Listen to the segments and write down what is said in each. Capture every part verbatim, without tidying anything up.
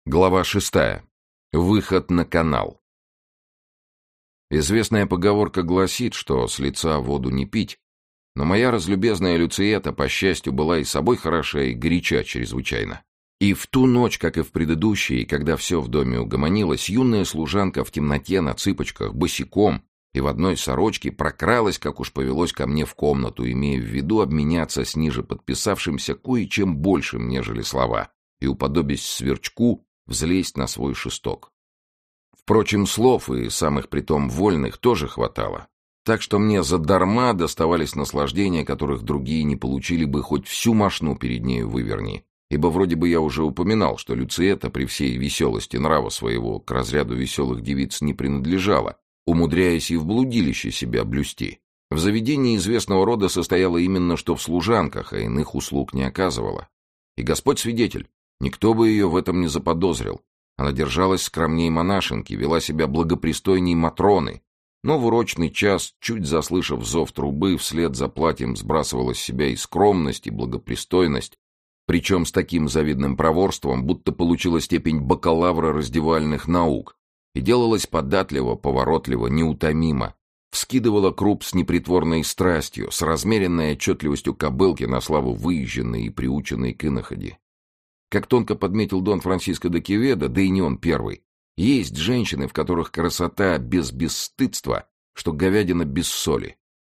Глава шестая. Выход на канал. Известная поговорка гласит, что с лица воду не пить, но моя разлюбезная Люциета, по счастью, была и собой хороша, и горяча чрезвычайно. И в ту ночь, как и в предыдущие, когда все в доме угомонилось, юная служанка в темноте на цыпочках, босиком и в одной сорочке прокралась, как уж повелось, ко мне в комнату, имея в виду обменяться с ниже подписавшимся кое-чем большим, нежели слова, и, уподобясь сверчку, взлезть на свой шесток. Впрочем, слов, и самых притом вольных, тоже хватало. Так что мне задарма доставались наслаждения, которых другие не получили бы, хоть всю мошну перед нею выверни. Ибо вроде бы я уже упоминал, что Люциета при всей веселости нрава своего к разряду веселых девиц не принадлежала, умудряясь и в блудилище себя блюсти. В заведении известного рода состояла именно что в служанках, а иных услуг не оказывала. И Господь свидетель, никто бы ее в этом не заподозрил. Она держалась скромней монашенки, вела себя благопристойней матроны, но в урочный час, чуть заслышав зов трубы, вслед за платьем сбрасывала с себя и скромность, и благопристойность, причем с таким завидным проворством, будто получила степень бакалавра раздевальных наук, и делалась податливо, поворотливо, неутомимо, вскидывала круп с непритворной страстью, с размеренной отчетливостью кобылки на славу выезженной и приученной к иноходи. Как тонко подметил Дон Франсиско де Кеведо, да и не он первый, есть женщины, в которых красота без бесстыдства, что говядина без соли.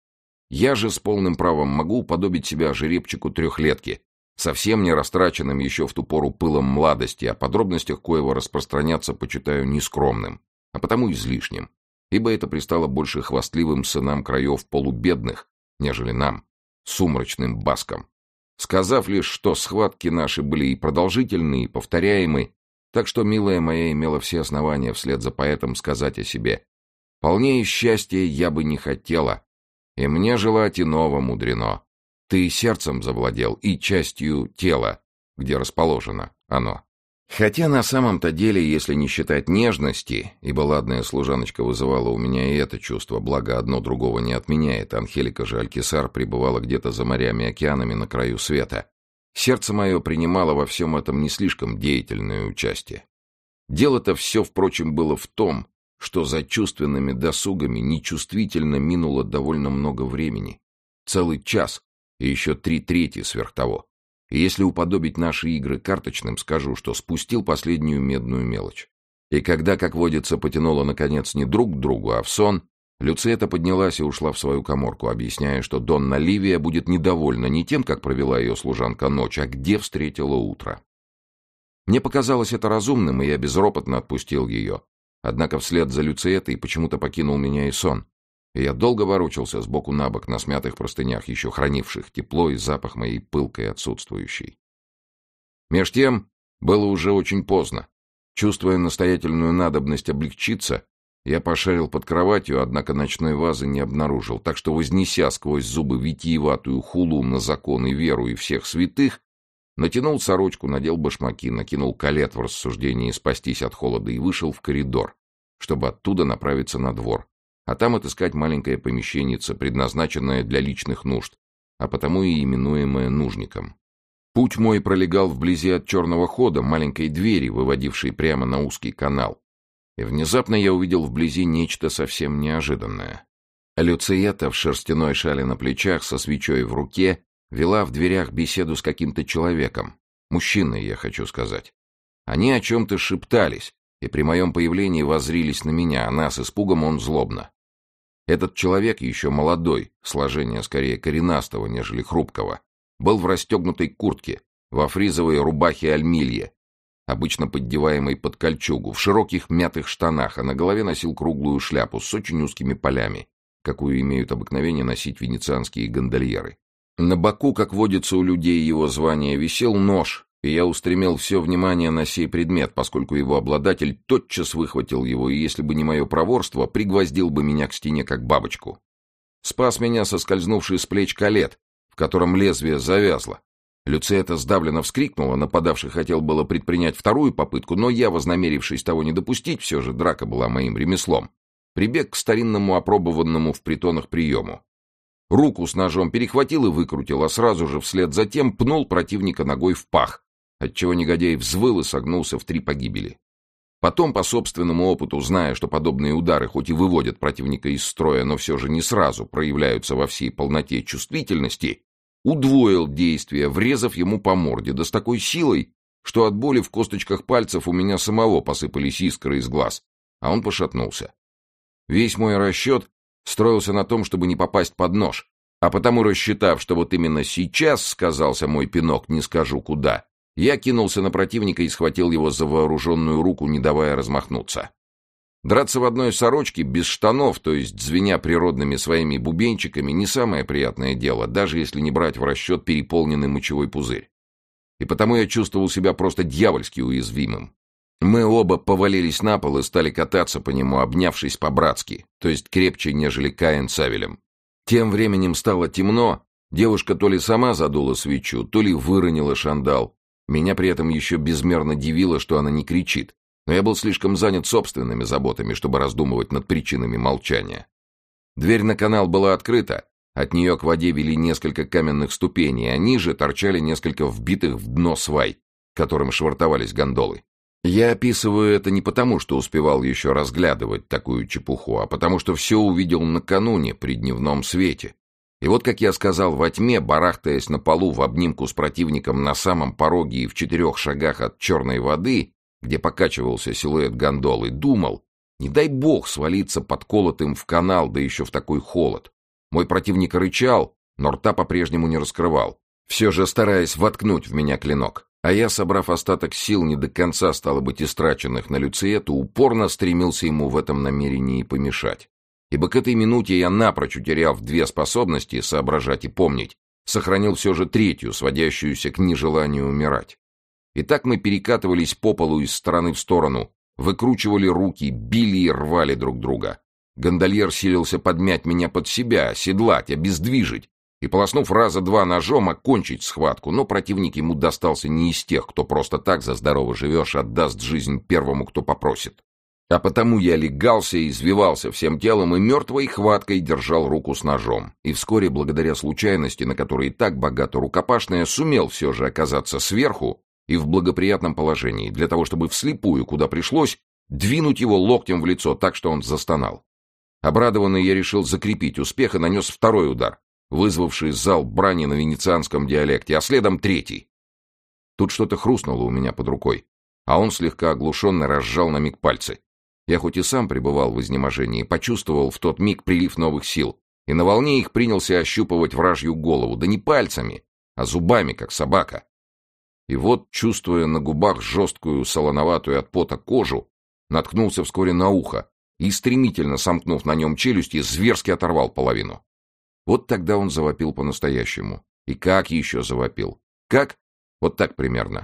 Я же с полным правом могу уподобить себя жеребчику трехлетки, совсем не растраченным еще в ту пору пылом младости, о подробностях коего распространяться почитаю нескромным, а потому излишним, ибо это пристало больше хвастливым сынам краев полубедных, нежели нам, сумрачным баскам. Сказав лишь, что схватки наши были и продолжительные, и повторяемые, так что, милая моя, имела все основания вслед за поэтом сказать о себе: «Полнее счастья я бы не хотела, и мне желать иного мудрено. Ты и сердцем завладел, и частью тела, где расположено оно». Хотя на самом-то деле, если не считать нежности, ибо ладная служаночка вызывала у меня и это чувство, благо одно другого не отменяет, Анхелика же Алькисар пребывала где-то за морями и океанами на краю света, сердце мое принимало во всем этом не слишком деятельное участие. Дело-то все, впрочем, было в том, что за чувственными досугами нечувствительно минуло довольно много времени, целый час и еще три трети сверх того. И если уподобить наши игры карточным, скажу, что спустил последнюю медную мелочь. И когда, как водится, потянуло, наконец, не друг к другу, а в сон, Люциета поднялась и ушла в свою каморку, объясняя, что Донна Ливия будет недовольна не тем, как провела ее служанка ночь, а где встретила утро. Мне показалось это разумным, и я безропотно отпустил ее. Однако вслед за Люциетой почему-то покинул меня и сон. И я долго ворочался сбоку на бок на смятых простынях, еще хранивших тепло и запах моей пылкой отсутствующей. Меж тем было уже очень поздно. Чувствуя настоятельную надобность облегчиться, я пошарил под кроватью, однако ночной вазы не обнаружил, так что, вознеся сквозь зубы витиеватую хулу на закон и веру и всех святых, натянул сорочку, надел башмаки, накинул калет в рассуждении спастись от холода и вышел в коридор, чтобы оттуда направиться на двор, а там отыскать маленькое помещеннице, предназначенное для личных нужд, а потому и именуемое нужником. Путь мой пролегал вблизи от черного хода, маленькой двери, выводившей прямо на узкий канал. И внезапно я увидел вблизи нечто совсем неожиданное. Люциета в шерстяной шале на плечах, со свечой в руке, вела в дверях беседу с каким-то человеком. Мужчиной, я хочу сказать. Они о чем-то шептались, и при моем появлении воззрились на меня, а нас испугом он злобно. Этот человек, еще молодой, сложение скорее коренастого, нежели хрупкого, был в расстегнутой куртке, во фризовой рубахе альмилье, обычно поддеваемой под кольчугу, в широких мятых штанах, а на голове носил круглую шляпу с очень узкими полями, какую имеют обыкновение носить венецианские гондольеры. На боку, как водится у людей его звания, висел нож, и я устремил все внимание на сей предмет, поскольку его обладатель тотчас выхватил его, и если бы не мое проворство, пригвоздил бы меня к стене, как бабочку. Спас меня соскользнувший с плеч калет, в котором лезвие завязло. Люциета сдавленно вскрикнула, нападавший хотел было предпринять вторую попытку, но я, вознамерившись того не допустить, все же драка была моим ремеслом, прибег к старинному опробованному в притонах приему. Руку с ножом перехватил и выкрутил, а сразу же вслед за тем пнул противника ногой в пах, отчего негодяй взвыл и согнулся в три погибели. Потом, по собственному опыту, зная, что подобные удары хоть и выводят противника из строя, но все же не сразу проявляются во всей полноте чувствительности, удвоил действие, врезав ему по морде, да с такой силой, что от боли в косточках пальцев у меня самого посыпались искры из глаз, а он пошатнулся. Весь мой расчет строился на том, чтобы не попасть под нож, а потому, рассчитав, что вот именно сейчас сказался мой пинок «не скажу куда», я кинулся на противника и схватил его за вооруженную руку, не давая размахнуться. Драться в одной сорочке, без штанов, то есть звеня природными своими бубенчиками, не самое приятное дело, даже если не брать в расчет переполненный мочевой пузырь. И потому я чувствовал себя просто дьявольски уязвимым. Мы оба повалились на пол и стали кататься по нему, обнявшись по-братски, то есть крепче, нежели Каин с Авелем. Тем временем стало темно, девушка то ли сама задула свечу, то ли выронила шандал. Меня при этом еще безмерно дивило, что она не кричит, но я был слишком занят собственными заботами, чтобы раздумывать над причинами молчания. Дверь на канал была открыта, от нее к воде вели несколько каменных ступеней, а ниже торчали несколько вбитых в дно свай, которым швартовались гондолы. Я описываю это не потому, что успевал еще разглядывать такую чепуху, а потому что все увидел накануне при дневном свете. И вот, как я сказал, во тьме, барахтаясь на полу в обнимку с противником на самом пороге и в четырех шагах от черной воды, где покачивался силуэт гондолы, думал, не дай бог свалиться подколотым в канал, да еще в такой холод. Мой противник рычал, но рта по-прежнему не раскрывал, все же стараясь воткнуть в меня клинок. А я, собрав остаток сил, не до конца, стало быть, истраченных на Люциэту, упорно стремился ему в этом намерении помешать. Ибо к этой минуте я, напрочь утеряв две способности — соображать и помнить, сохранил все же третью, сводящуюся к нежеланию умирать. И так мы перекатывались по полу из стороны в сторону, выкручивали руки, били и рвали друг друга. Гондольер силился подмять меня под себя, оседлать, обездвижить и, полоснув раза два ножом, окончить схватку, но противник ему достался не из тех, кто просто так за здорово живешь отдаст жизнь первому, кто попросит. А потому я легался и извивался всем телом и мертвой хваткой держал руку с ножом. И вскоре, благодаря случайности, на которой и так богата рукопашная, сумел все же оказаться сверху и в благоприятном положении, для того, чтобы вслепую, куда пришлось, двинуть его локтем в лицо так, что он застонал. Обрадованный, я решил закрепить успех и нанес второй удар, вызвавший залп брани на венецианском диалекте, а следом третий. Тут что-то хрустнуло у меня под рукой, а он, слегка оглушенно, разжал на миг пальцы. Я хоть и сам пребывал в изнеможении, почувствовал в тот миг прилив новых сил, и на волне их принялся ощупывать вражью голову, да не пальцами, а зубами, как собака. И вот, чувствуя на губах жесткую, солоноватую от пота кожу, наткнулся вскоре на ухо и, стремительно сомкнув на нем челюсти, зверски оторвал половину. Вот тогда он завопил по-настоящему. И как еще завопил? Как? Вот так примерно.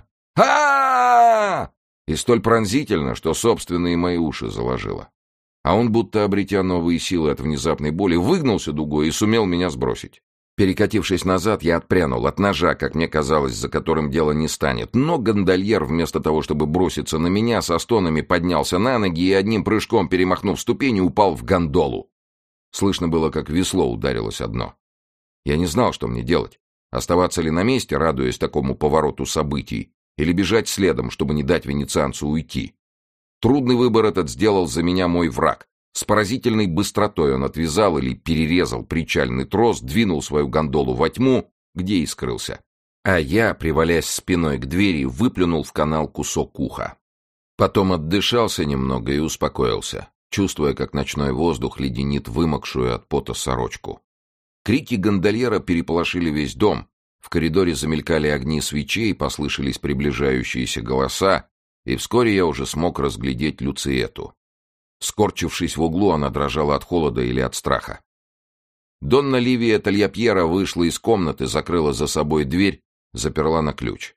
а И столь пронзительно, что собственные мои уши заложило. А он, будто обретя новые силы от внезапной боли, выгнулся дугой и сумел меня сбросить. Перекатившись назад, я отпрянул от ножа, как мне казалось, за которым дело не станет. Но гондольер, вместо того, чтобы броситься на меня, со стонами поднялся на ноги и, одним прыжком перемахнув ступени, упал в гондолу. Слышно было, как весло ударилось о дно. Я не знал, что мне делать. Оставаться ли на месте, радуясь такому повороту событий, или бежать следом, чтобы не дать венецианцу уйти. Трудный выбор этот сделал за меня мой враг. С поразительной быстротой он отвязал или перерезал причальный трос, двинул свою гондолу во тьму, где и скрылся. А я, привалясь спиной к двери, выплюнул в канал кусок уха. Потом отдышался немного и успокоился, чувствуя, как ночной воздух леденит вымокшую от пота сорочку. Крики гондольера переполошили весь дом. В коридоре замелькали огни свечей, послышались приближающиеся голоса, и вскоре я уже смог разглядеть Люциэту. Скорчившись в углу, она дрожала от холода или от страха. Донна Ливия Тальяпьера вышла из комнаты, закрыла за собой дверь, заперла на ключ.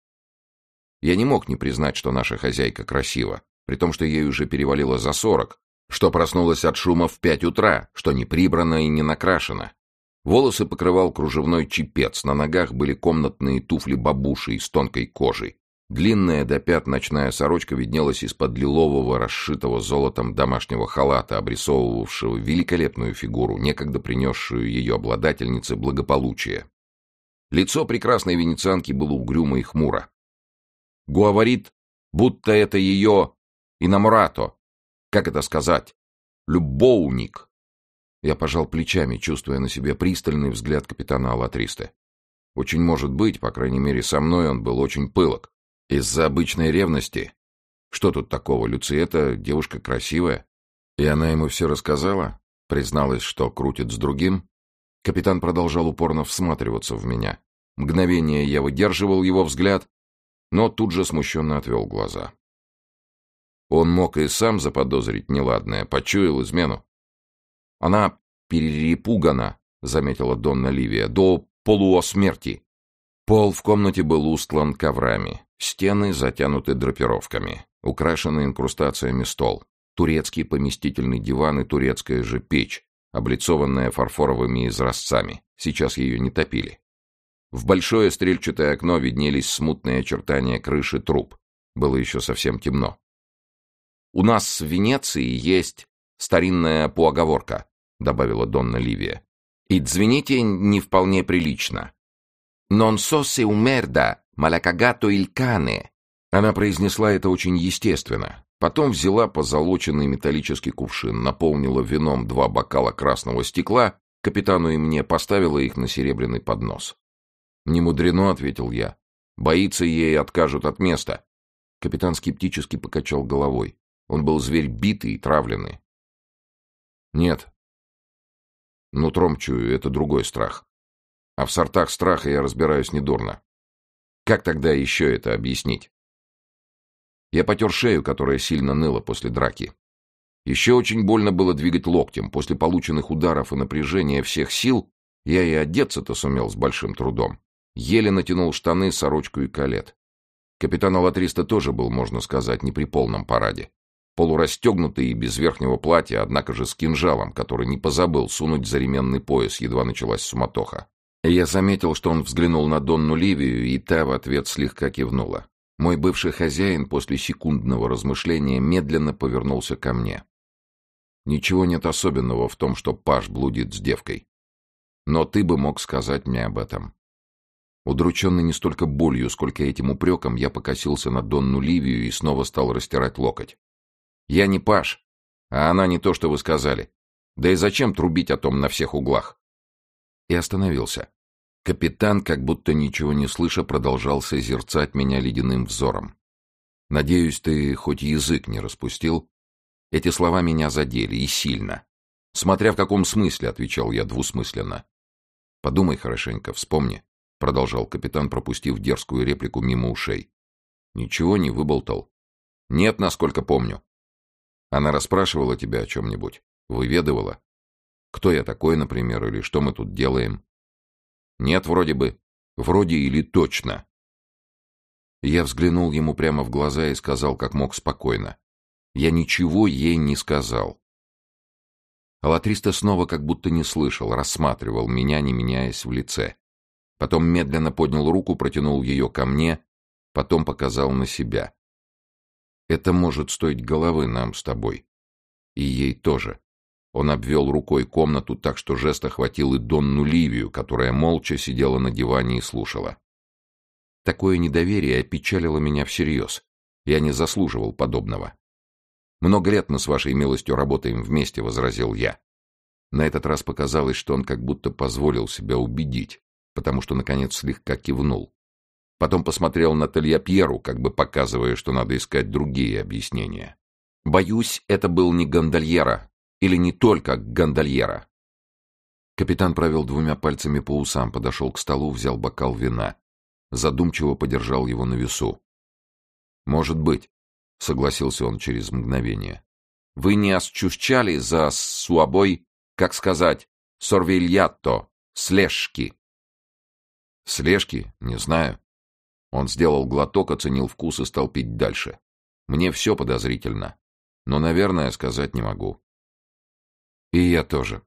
Я не мог не признать, что наша хозяйка красива, при том, что ей уже перевалило за сорок, что проснулась от шума в пять утра, что не прибрана и не накрашена. Волосы покрывал кружевной чепец, на ногах были комнатные туфли-бабуши из тонкой кожи. Длинная до пят ночная сорочка виднелась из-под лилового, расшитого золотом домашнего халата, обрисовывавшего великолепную фигуру, некогда принесшую ее обладательнице благополучие. Лицо прекрасной венецианки было угрюмо и хмуро. Говорит, будто это ее инаморато. Как это сказать? Любовник. Я пожал плечами, чувствуя на себе пристальный взгляд капитана Алатристе. Очень может быть, по крайней мере, со мной он был очень пылок. Из-за обычной ревности. Что тут такого? Люциэта девушка красивая. И она ему все рассказала? Призналась, что крутит с другим? Капитан продолжал упорно всматриваться в меня. Мгновение я выдерживал его взгляд, но тут же смущенно отвел глаза. Он мог и сам заподозрить неладное, почуял измену. Она перепугана, заметила Донна Ливия, до полуосмерти. Пол в комнате был устлан коврами, стены затянуты драпировками, украшенный инкрустациями стол, турецкий поместительный диван и турецкая же печь, облицованная фарфоровыми изразцами. Сейчас ее не топили. В большое стрельчатое окно виднелись смутные очертания крыши труб. Было еще совсем темно. «У нас в Венеции есть старинная поговорка», — добавила Донна Ливия. «И звените не вполне прилично. Non so se un merda, ma l'ha cagato il cane». Она произнесла это очень естественно. Потом взяла позолоченный металлический кувшин, наполнила вином два бокала красного стекла, капитану и мне поставила их на серебряный поднос. «Не мудрено», — ответил я. «Боится, ей откажут от места». Капитан скептически покачал головой. Он был зверь битый и травленный. «Нет. Нутром чую, это другой страх. А в сортах страха я разбираюсь недурно. Как тогда еще это объяснить?» Я потер шею, которая сильно ныла после драки. Еще очень больно было двигать локтем. После полученных ударов и напряжения всех сил я и одеться-то сумел с большим трудом. Еле натянул штаны, сорочку и калет. Капитан Алатриста тоже был, можно сказать, не при полном параде. Полурастегнутый и без верхнего платья, однако же с кинжалом, который не позабыл сунуть за ременный пояс, едва началась суматоха. Я заметил, что он взглянул на Донну Ливию, и та в ответ слегка кивнула. Мой бывший хозяин после секундного размышления медленно повернулся ко мне. «Ничего нет особенного в том, что паж блудит с девкой. Но ты бы мог сказать мне об этом». Удрученный не столько болью, сколько этим упреком, я покосился на Донну Ливию и снова стал растирать локоть. «Я не паж, а она не то, что вы сказали. Да и зачем трубить о том на всех углах?» И остановился. Капитан, как будто ничего не слыша, продолжал созерцать меня ледяным взором. «Надеюсь, ты хоть язык не распустил?» Эти слова меня задели, и сильно. «Смотря в каком смысле», — отвечал я двусмысленно. «Подумай хорошенько, вспомни», — продолжал капитан, пропустив дерзкую реплику мимо ушей. «Ничего не выболтал?» «Нет, насколько помню». «Она расспрашивала тебя о чем-нибудь? Выведывала? Кто я такой, например, или что мы тут делаем?» «Нет, вроде бы. Вроде или точно». Я взглянул ему прямо в глаза и сказал как мог спокойно. «Я ничего ей не сказал». Алатриста снова как будто не слышал, рассматривал меня, не меняясь в лице. Потом медленно поднял руку, протянул ее ко мне, потом показал на себя. «Это может стоить головы нам с тобой. И ей тоже». Он обвел рукой комнату так, что жест охватил и Донну Ливию, которая молча сидела на диване и слушала. Такое недоверие опечалило меня всерьез. Я не заслуживал подобного. «Много лет мы с вашей милостью работаем вместе», — возразил я. На этот раз показалось, что он как будто позволил себя убедить, потому что, наконец, слегка кивнул. Потом посмотрел на Тельяпьеру, как бы показывая, что надо искать другие объяснения. «Боюсь, это был не гондольера. Или не только гондольера». Капитан провел двумя пальцами по усам, подошел к столу, взял бокал вина. Задумчиво подержал его на весу. «Может быть», — согласился он через мгновение. «Вы не осчущали за суабой, как сказать, сорвильятто, слежки?» «Слежки? Не знаю». Он сделал глоток, оценил вкус и стал пить дальше. «Мне все подозрительно, но, наверное, сказать не могу». «И я тоже».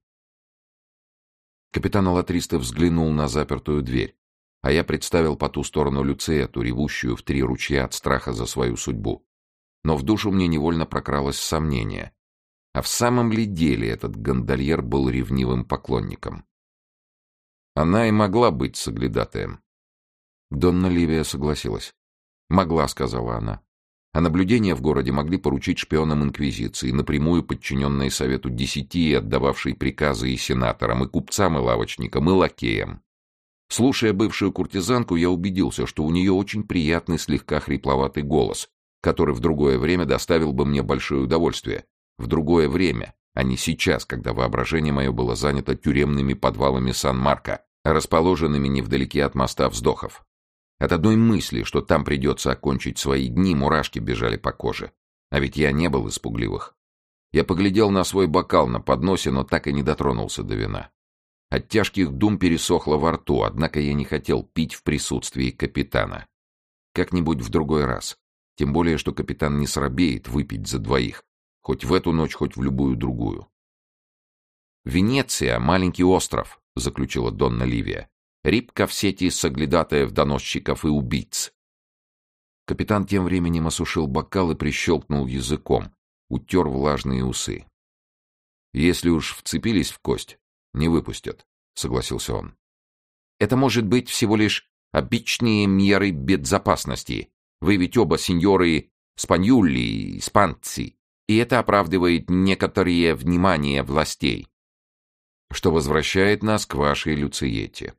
Капитан Алатриста взглянул на запертую дверь, а я представил по ту сторону Люциэту, ревущую в три ручья от страха за свою судьбу. Но в душу мне невольно прокралось сомнение. А в самом ли деле этот гондольер был ревнивым поклонником? Она и могла быть соглядатаем. Донна Ливия согласилась. «Могла», — сказала она. А наблюдение в городе могли поручить шпионам Инквизиции, напрямую подчиненные Совету Десяти и отдававшие приказы и сенаторам, и купцам, и лавочникам, и лакеям. Слушая бывшую куртизанку, я убедился, что у нее очень приятный слегка хрипловатый голос, который в другое время доставил бы мне большое удовольствие. В другое время, а не сейчас, когда воображение мое было занято тюремными подвалами Сан-Марко, расположенными невдалеке от моста вздохов. От одной мысли, что там придется окончить свои дни, мурашки бежали по коже. А ведь я не был из пугливых. Я поглядел на свой бокал на подносе, но так и не дотронулся до вина. От тяжких дум пересохло во рту, однако я не хотел пить в присутствии капитана. Как-нибудь в другой раз. Тем более, что капитан не срабеет выпить за двоих. Хоть в эту ночь, хоть в любую другую. «Венеция — маленький остров», — заключила Донна Ливия. «Рыбка в сети соглядатаев, доносчиков и убийц». Капитан тем временем осушил бокал и прищелкнул языком, утер влажные усы. «Если уж вцепились в кость, не выпустят», — согласился он. «Это может быть всего лишь обычные меры безопасности. Вы ведь оба сеньоры Спаньюли и Спанци, и это оправдывает некоторое внимание властей. Что возвращает нас к вашей Люциете».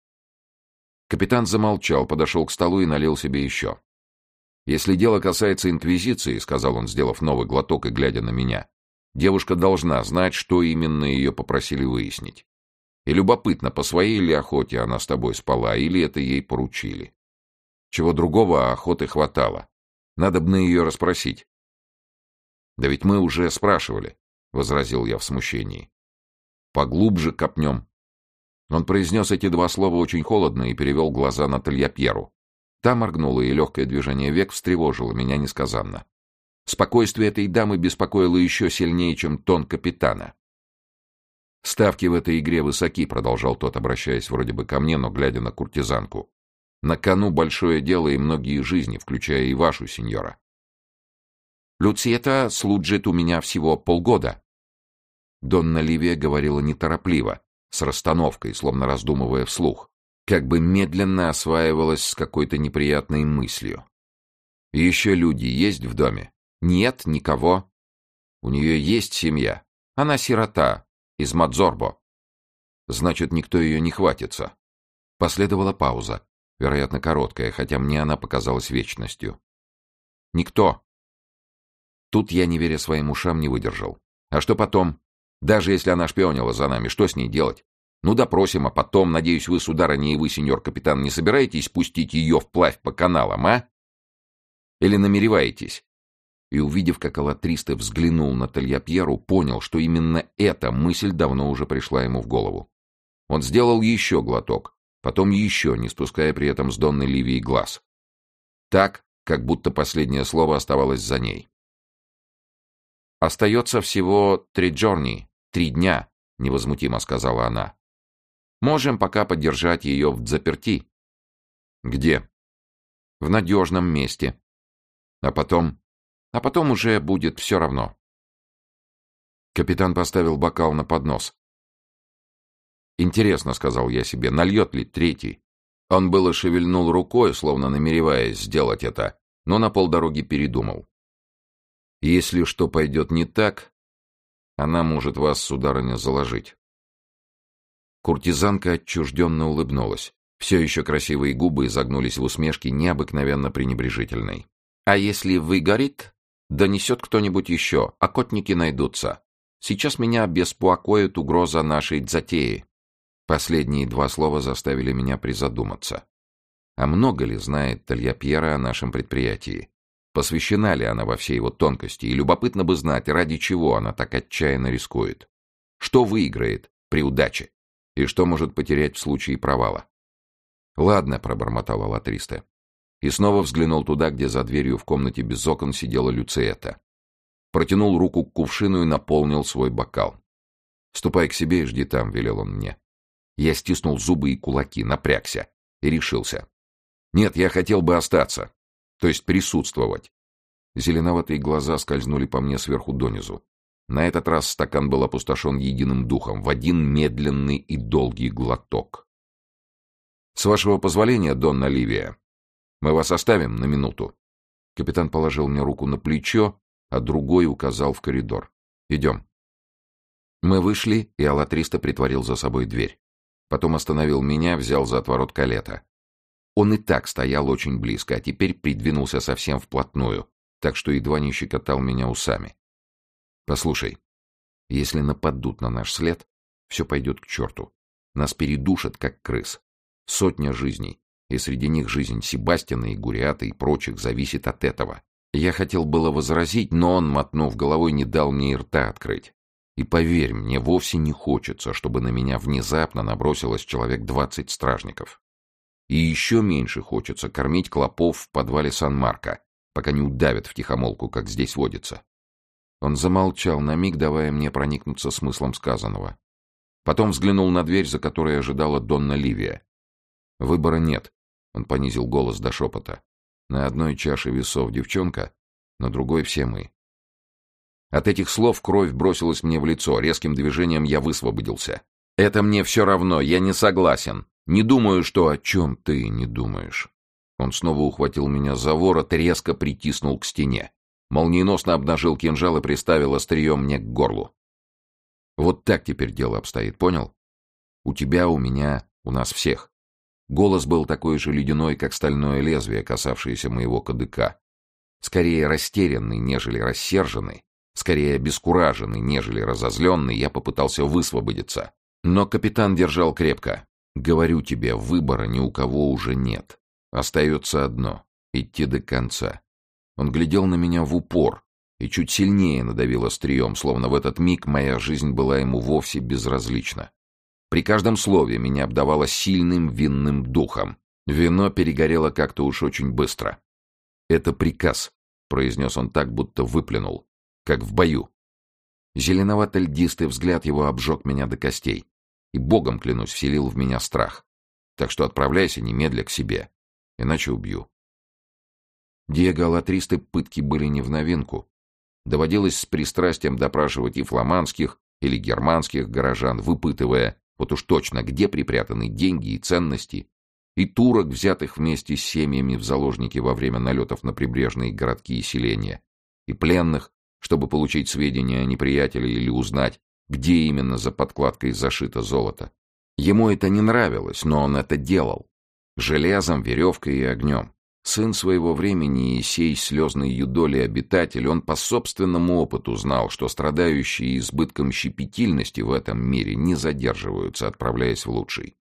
Капитан замолчал, подошел к столу и налил себе еще. «Если дело касается Инквизиции, — сказал он, сделав новый глоток и глядя на меня, — девушка должна знать, что именно ее попросили выяснить. И любопытно, по своей ли охоте она с тобой спала, или это ей поручили. Чего другого, охоты хватало. Надо бы на ее расспросить». «Да ведь мы уже спрашивали», — возразил я в смущении. «Поглубже копнем». Он произнес эти два слова очень холодно и перевел глаза на Тельяпьеру. Та моргнула, и легкое движение век встревожило меня несказанно. Спокойствие этой дамы беспокоило еще сильнее, чем тон капитана. «Ставки в этой игре высоки», — продолжал тот, обращаясь вроде бы ко мне, но глядя на куртизанку. «На кону большое дело и многие жизни, включая и вашу, сеньора». «Люциета служит у меня всего полгода». Донна Ливия говорила неторопливо, с расстановкой, словно раздумывая вслух, как бы медленно осваивалась с какой-то неприятной мыслью. «Еще люди есть в доме?» «Нет, никого». «У нее есть семья?» «Она сирота, из Мадзорбо». «Значит, никто ее не хватится». Последовала пауза, вероятно, короткая, хотя мне она показалась вечностью. «Никто». Тут я, не веря своим ушам, не выдержал. «А что потом? Даже если она шпионила за нами, что с ней делать? Ну, допросим, а потом, надеюсь, вы, сударыня, и вы, сеньор-капитан, не собираетесь пустить ее вплавь по каналам, а? Или намереваетесь?» И, увидев, как Алатристе взглянул на Тельяпьеру, понял, что именно эта мысль давно уже пришла ему в голову. Он сделал еще глоток, потом еще, не спуская при этом с Донны Ливии глаз. Так, как будто последнее слово оставалось за ней. «Остается всего три джорни, три дня», — невозмутимо сказала она. «Можем пока подержать ее взаперти». «Где?» «В надежном месте». «А потом?» «А потом уже будет все равно». Капитан поставил бокал на поднос. «Интересно», — сказал я себе, — «нальет ли третий?» Он было шевельнул рукой, словно намереваясь сделать это, но на полдороги передумал. «Если что пойдет не так, она может вас, сударыня, заложить». Куртизанка отчужденно улыбнулась. Все еще красивые губы изогнулись в усмешке необыкновенно пренебрежительной. «А если выгорит, донесет кто-нибудь еще, охотники найдутся. Сейчас меня беспокоит угроза нашей затеи». Последние два слова заставили меня призадуматься. А много ли знает Тельяпьера о нашем предприятии? Посвящена ли она во все его тонкости, и любопытно бы знать, ради чего она так отчаянно рискует. Что выиграет при удаче, и что может потерять в случае провала. «Ладно», — пробормотал Алатристе. И снова взглянул туда, где за дверью в комнате без окон сидела Люциета. Протянул руку к кувшину и наполнил свой бокал. «Ступай к себе и жди там», — велел он мне. Я стиснул зубы и кулаки, напрягся и решился. «Нет, я хотел бы остаться, то есть присутствовать». Зеленоватые глаза скользнули по мне сверху донизу. На этот раз стакан был опустошен единым духом, в один медленный и долгий глоток. «С вашего позволения, Донна Ливия, Мы вас оставим на минуту». Капитан положил мне руку на плечо, а другой указал в коридор. «Идем». Мы вышли, и Алатристо притворил за собой дверь. Потом остановил меня, взял за отворот калета. Он и так стоял очень близко, а теперь придвинулся совсем вплотную, так что едва не щекотал меня усами. «Послушай, если нападут на наш след, все пойдет к черту. Нас передушат, как крыс. Сотня жизней, и среди них жизнь Себастьяна и Гуриата и прочих зависит от этого». Я хотел было возразить, но он, мотнув головой, не дал мне и рта открыть. И поверь, мне вовсе не хочется, чтобы на меня внезапно набросилось человек двадцать стражников. И еще меньше хочется кормить клопов в подвале Сан-Марко, пока не удавят втихомолку, как здесь водится. Он замолчал на миг, давая мне проникнуться смыслом сказанного. Потом взглянул на дверь, за которой ожидала Донна Ливия. «Выбора нет», — он понизил голос до шепота. «На одной чаше весов девчонка, на другой все мы». От этих слов кровь бросилась мне в лицо, резким движением я высвободился. «Это мне все равно, я не согласен. Не думаю, что...» «О чем ты не думаешь?» Он снова ухватил меня за ворот и резко притиснул к стене. Молниеносно обнажил кинжал и приставил острие мне к горлу. «Вот так теперь дело обстоит, понял? У тебя, у меня, у нас всех». Голос был такой же ледяной, как стальное лезвие, касавшееся моего кадыка. Скорее растерянный, нежели рассерженный, скорее обескураженный, нежели разозленный, я попытался высвободиться. Но капитан держал крепко. «Говорю тебе, выбора ни у кого уже нет. Остается одно — идти до конца». Он глядел на меня в упор и чуть сильнее надавил острием, словно в этот миг моя жизнь была ему вовсе безразлична. При каждом слове меня обдавало сильным винным духом. Вино перегорело как-то уж очень быстро. «Это приказ», — произнес он так, будто выплюнул, как в бою. Зеленовато-льдистый взгляд его обжег меня до костей и, богом клянусь, вселил в меня страх. Так что отправляйся немедля к себе, иначе убью. Диего Алатристо пытки были не в новинку. Доводилось с пристрастием допрашивать и фламандских, или германских горожан, выпытывая, вот уж точно, где припрятаны деньги и ценности, и турок, взятых вместе с семьями в заложники во время налетов на прибрежные городки и селения, и пленных, чтобы получить сведения о неприятеле или узнать, где именно за подкладкой зашито золото. Ему это не нравилось, но он это делал. Железом, веревкой и огнем. Сын своего времени и сей слезный юдоли обитатель, он по собственному опыту знал, что страдающие избытком щепетильности в этом мире не задерживаются, отправляясь в лучший.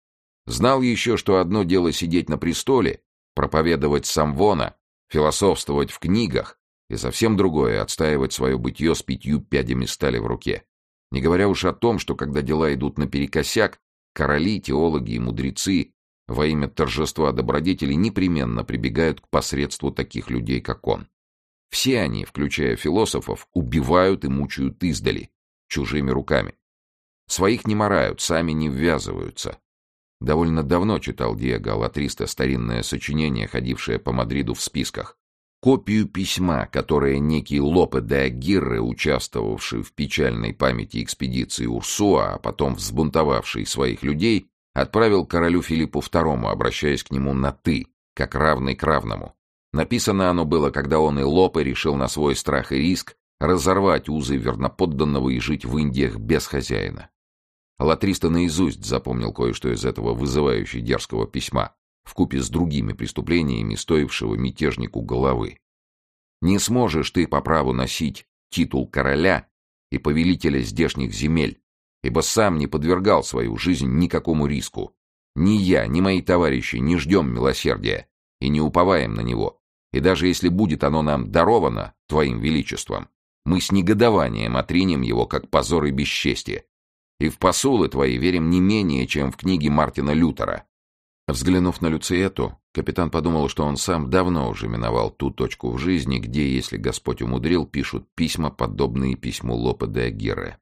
Знал еще, что одно дело сидеть на престоле, проповедовать самвона, философствовать в книгах, и совсем другое — отстаивать свое бытие с пятью пядями стали в руке. Не говоря уж о том, что когда дела идут наперекосяк, короли, теологи и мудрецы во имя торжества добродетели непременно прибегают к посредству таких людей, как он. Все они, включая философов, убивают и мучают издали, чужими руками. Своих не марают, сами не ввязываются. Довольно давно читал Диего Алатристо старинное сочинение, ходившее по Мадриду в списках. Копию письма, которое некий Лопе де Агирре, участвовавший в печальной памяти экспедиции Урсуа, а потом взбунтовавший своих людей, отправил королю Филиппу второму, обращаясь к нему на «ты», как равный к равному. Написано оно было, когда он и Лопе решил на свой страх и риск разорвать узы верноподданного и жить в Индиях без хозяина. Алатристо наизусть запомнил кое-что из этого вызывающе дерзкого письма, вкупе с другими преступлениями, стоившего мятежнику головы. «Не сможешь ты по праву носить титул короля и повелителя здешних земель, ибо сам не подвергал свою жизнь никакому риску. Ни я, ни мои товарищи не ждем милосердия и не уповаем на него, и даже если будет оно нам даровано твоим величеством, мы с негодованием отринем его как позор и бесчестие, и в посулы твои верим не менее, чем в книги Мартина Лютера». Взглянув на Люциету, капитан подумал, что он сам давно уже миновал ту точку в жизни, где, если Господь умудрил, пишут письма, подобные письму Лопе де Агирре.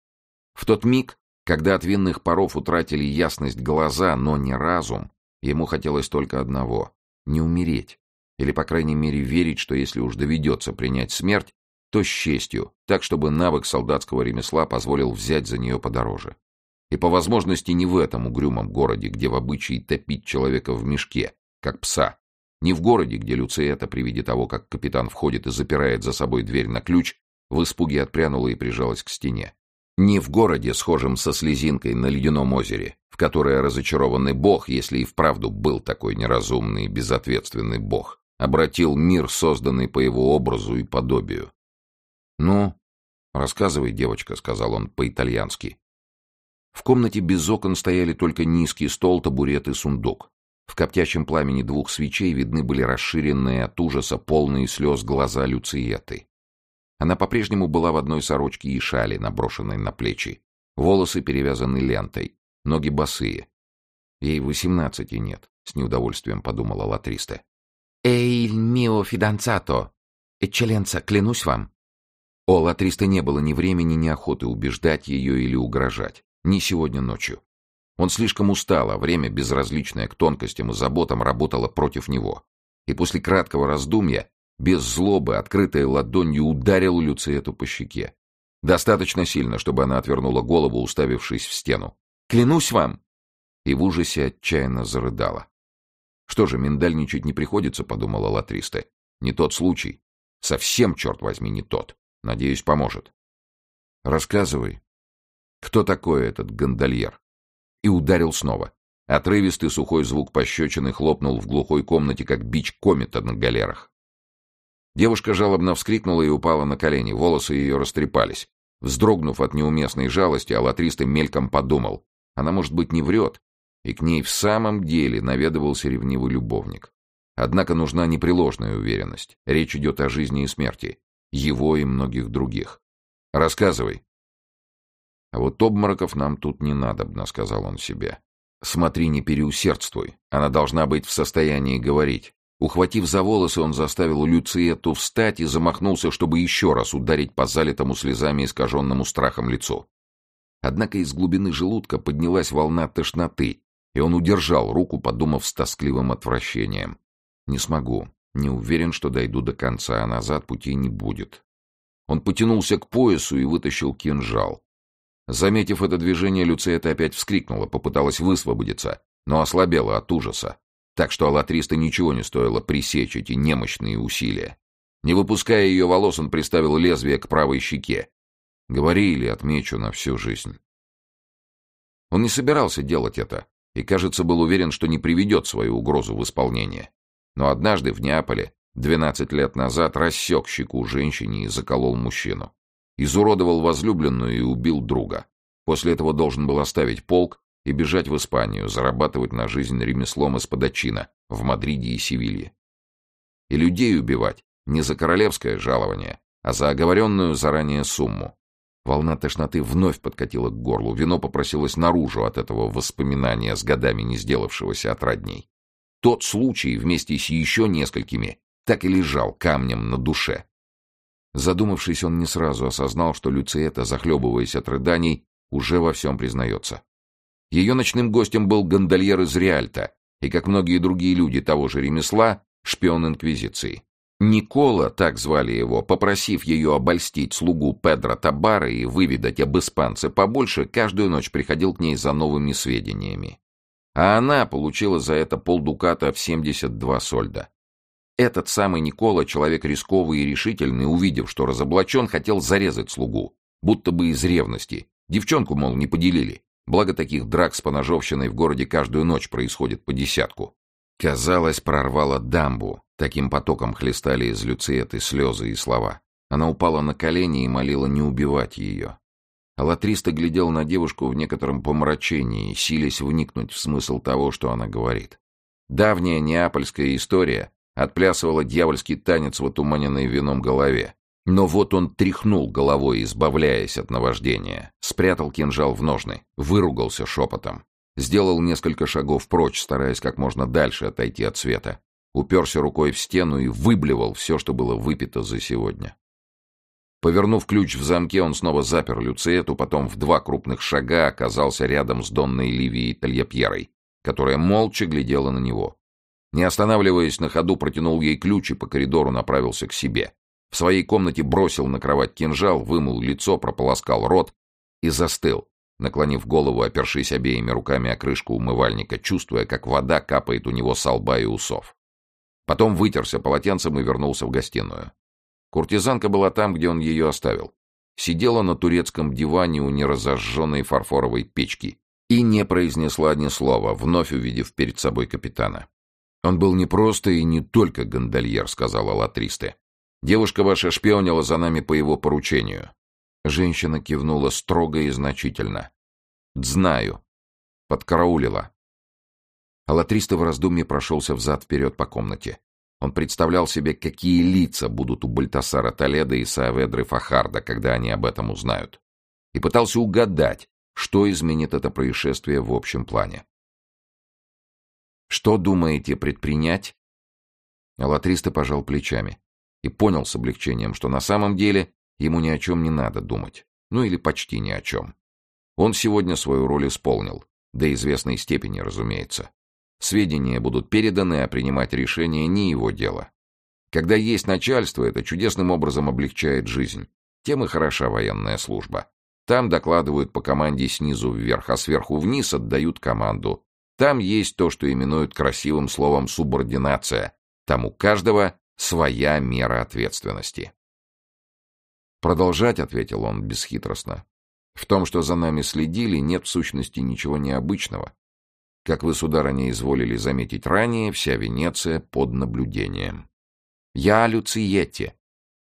В тот миг, когда от винных паров утратили ясность глаза, но не разум, ему хотелось только одного — не умереть, или, по крайней мере, верить, что если уж доведется принять смерть, то с честью, так, чтобы навык солдатского ремесла позволил взять за нее подороже. И по возможности не в этом угрюмом городе, где в обычае топить человека в мешке, как пса, Не в городе, где Люциэта при виде того, как капитан входит и запирает за собой дверь на ключ, в испуге отпрянула и прижалась к стене. Не в городе, схожем со слезинкой на ледяном озере, в которое разочарованный бог, если и вправду был такой неразумный и безответственный бог, обратил мир, созданный по его образу и подобию. «Ну, рассказывай, девочка», — сказал он по-итальянски. В комнате без окон стояли только низкий стол, табурет и сундук. В коптящем пламени двух свечей видны были расширенные от ужаса, полные слез глаза Люциеты. Она по-прежнему была в одной сорочке и шали, наброшенной на плечи. Волосы перевязаны лентой, ноги босые. Ей восемнадцати нет, с неудовольствием подумала Латриста. «Эй, мио фиданцато! Экчелленца, клянусь вам!» У Латристы не было ни времени, ни охоты убеждать ее или угрожать. Ни сегодня ночью. Он слишком устал, а время, безразличное к тонкостям и заботам, работало против него. И после краткого раздумья, без злобы, открытой ладонью ударил Люциету по щеке. Достаточно сильно, чтобы она отвернула голову, уставившись в стену. «Клянусь вам!» И в ужасе отчаянно зарыдала. «Что же, миндальничать не приходится», — подумала Латриста. «Не тот случай. Совсем, черт возьми, не тот. Надеюсь, поможет». «Рассказывай, кто такой этот гондольер?» И ударил снова. Отрывистый сухой звук пощечины хлопнул в глухой комнате, как бич комета на галерах. Девушка жалобно вскрикнула и упала на колени, волосы ее растрепались. Вздрогнув от неуместной жалости, Алатриста мельком подумал, она, может быть, не врет, и к ней в самом деле наведывался ревнивый любовник. Однако нужна непреложная уверенность. Речь идет о жизни и смерти. Его и многих других. «Рассказывай». «А вот обмороков нам тут не надобно», — сказал он себе. «Смотри, не переусердствуй. Она должна быть в состоянии говорить». Ухватив за волосы, он заставил Люциету встать и замахнулся, чтобы еще раз ударить по залитому слезами искаженному страхом лицу. Однако из глубины желудка поднялась волна тошноты, и он удержал руку, подумав с тоскливым отвращением. «Не смогу. Не уверен, что дойду до конца, а назад пути не будет». Он потянулся к поясу и вытащил кинжал. Заметив это движение, Люциета опять вскрикнула, попыталась высвободиться, но ослабела от ужаса. Так что Алатриста ничего не стоило пресечь эти немощные усилия. Не выпуская ее волос, он приставил лезвие к правой щеке. «Говори или отмечу на всю жизнь». Он не собирался делать это и, кажется, был уверен, что не приведет свою угрозу в исполнение. Но однажды в Неаполе, двенадцать лет назад, рассек щеку женщине и заколол мужчину. Изуродовал возлюбленную и убил друга. После этого должен был оставить полк и бежать в Испанию, зарабатывать на жизнь ремеслом эспадачина в Мадриде и Севилье. И людей убивать не за королевское жалование, а за оговоренную заранее сумму. Волна тошноты вновь подкатила к горлу, вино попросилось наружу от этого воспоминания, с годами не сделавшегося отрадней. Тот случай вместе с еще несколькими так и лежал камнем на душе. Задумавшись, он не сразу осознал, что Люциета, захлебываясь от рыданий, уже во всем признается. Ее ночным гостем был гондольер из Риальто, и, как многие другие люди того же ремесла, шпион Инквизиции. Никола, так звали его, попросив ее обольстить слугу Педро Табара и выведать об испанце побольше, каждую ночь приходил к ней за новыми сведениями. А она получила за это полдуката в семьдесят два сольда. Этот самый Никола, человек рисковый и решительный, увидев, что разоблачен, хотел зарезать слугу, будто бы из ревности. Девчонку, мол, не поделили. Благо таких драк с поножовщиной в городе каждую ночь происходит по десятку. Казалось, прорвало дамбу. Таким потоком хлестали из Люциеты слезы и слова. Она упала на колени и молила не убивать ее. Алатриста глядел на девушку в некотором помрачении, силясь вникнуть в смысл того, что она говорит. Давняя неапольская история отплясывала дьявольский танец в отуманенной вином голове. Но вот он тряхнул головой, избавляясь от наваждения, спрятал кинжал в ножны, выругался шепотом, сделал несколько шагов прочь, стараясь как можно дальше отойти от света, уперся рукой в стену и выблевал все, что было выпито за сегодня. Повернув ключ в замке, он снова запер Люциету, потом в два крупных шага оказался рядом с Донной Ливией Тальяпьерой, которая молча глядела на него. Не останавливаясь на ходу, протянул ей ключ и по коридору направился к себе. В своей комнате бросил на кровать кинжал, вымыл лицо, прополоскал рот и застыл, наклонив голову, опершись обеими руками о крышку умывальника, чувствуя, как вода капает у него со лба и усов. Потом вытерся полотенцем и вернулся в гостиную. Куртизанка была там, где он ее оставил. Сидела на турецком диване у неразожженной фарфоровой печки и не произнесла ни слова, вновь увидев перед собой капитана. «Он был не просто и не только гондольер», — сказала Латристе. «Девушка ваша шпионила за нами по его поручению». Женщина кивнула строго и значительно. «Знаю. Подкараулила». Латристе в раздумье прошелся взад-вперед по комнате. Он представлял себе, какие лица будут у Бальтасара Толедо и Сааведры Фахарда, когда они об этом узнают. И пытался угадать, что изменит это происшествие в общем плане. «Что думаете предпринять?» Латристе пожал плечами и понял с облегчением, что на самом деле ему ни о чем не надо думать. Ну или почти ни о чем. Он сегодня свою роль исполнил, до известной степени, разумеется. Сведения будут переданы, а принимать решение не его дело. Когда есть начальство, это чудесным образом облегчает жизнь. Тем и хороша военная служба. Там докладывают по команде снизу вверх, а сверху вниз отдают команду. Там есть то, что именуют красивым словом субординация. Там у каждого своя мера ответственности. «Продолжать», — ответил он бесхитростно. «В том, что за нами следили, нет в сущности ничего необычного. Как вы, сударыня, изволили заметить ранее, вся Венеция под наблюдением. Я о Люциетте».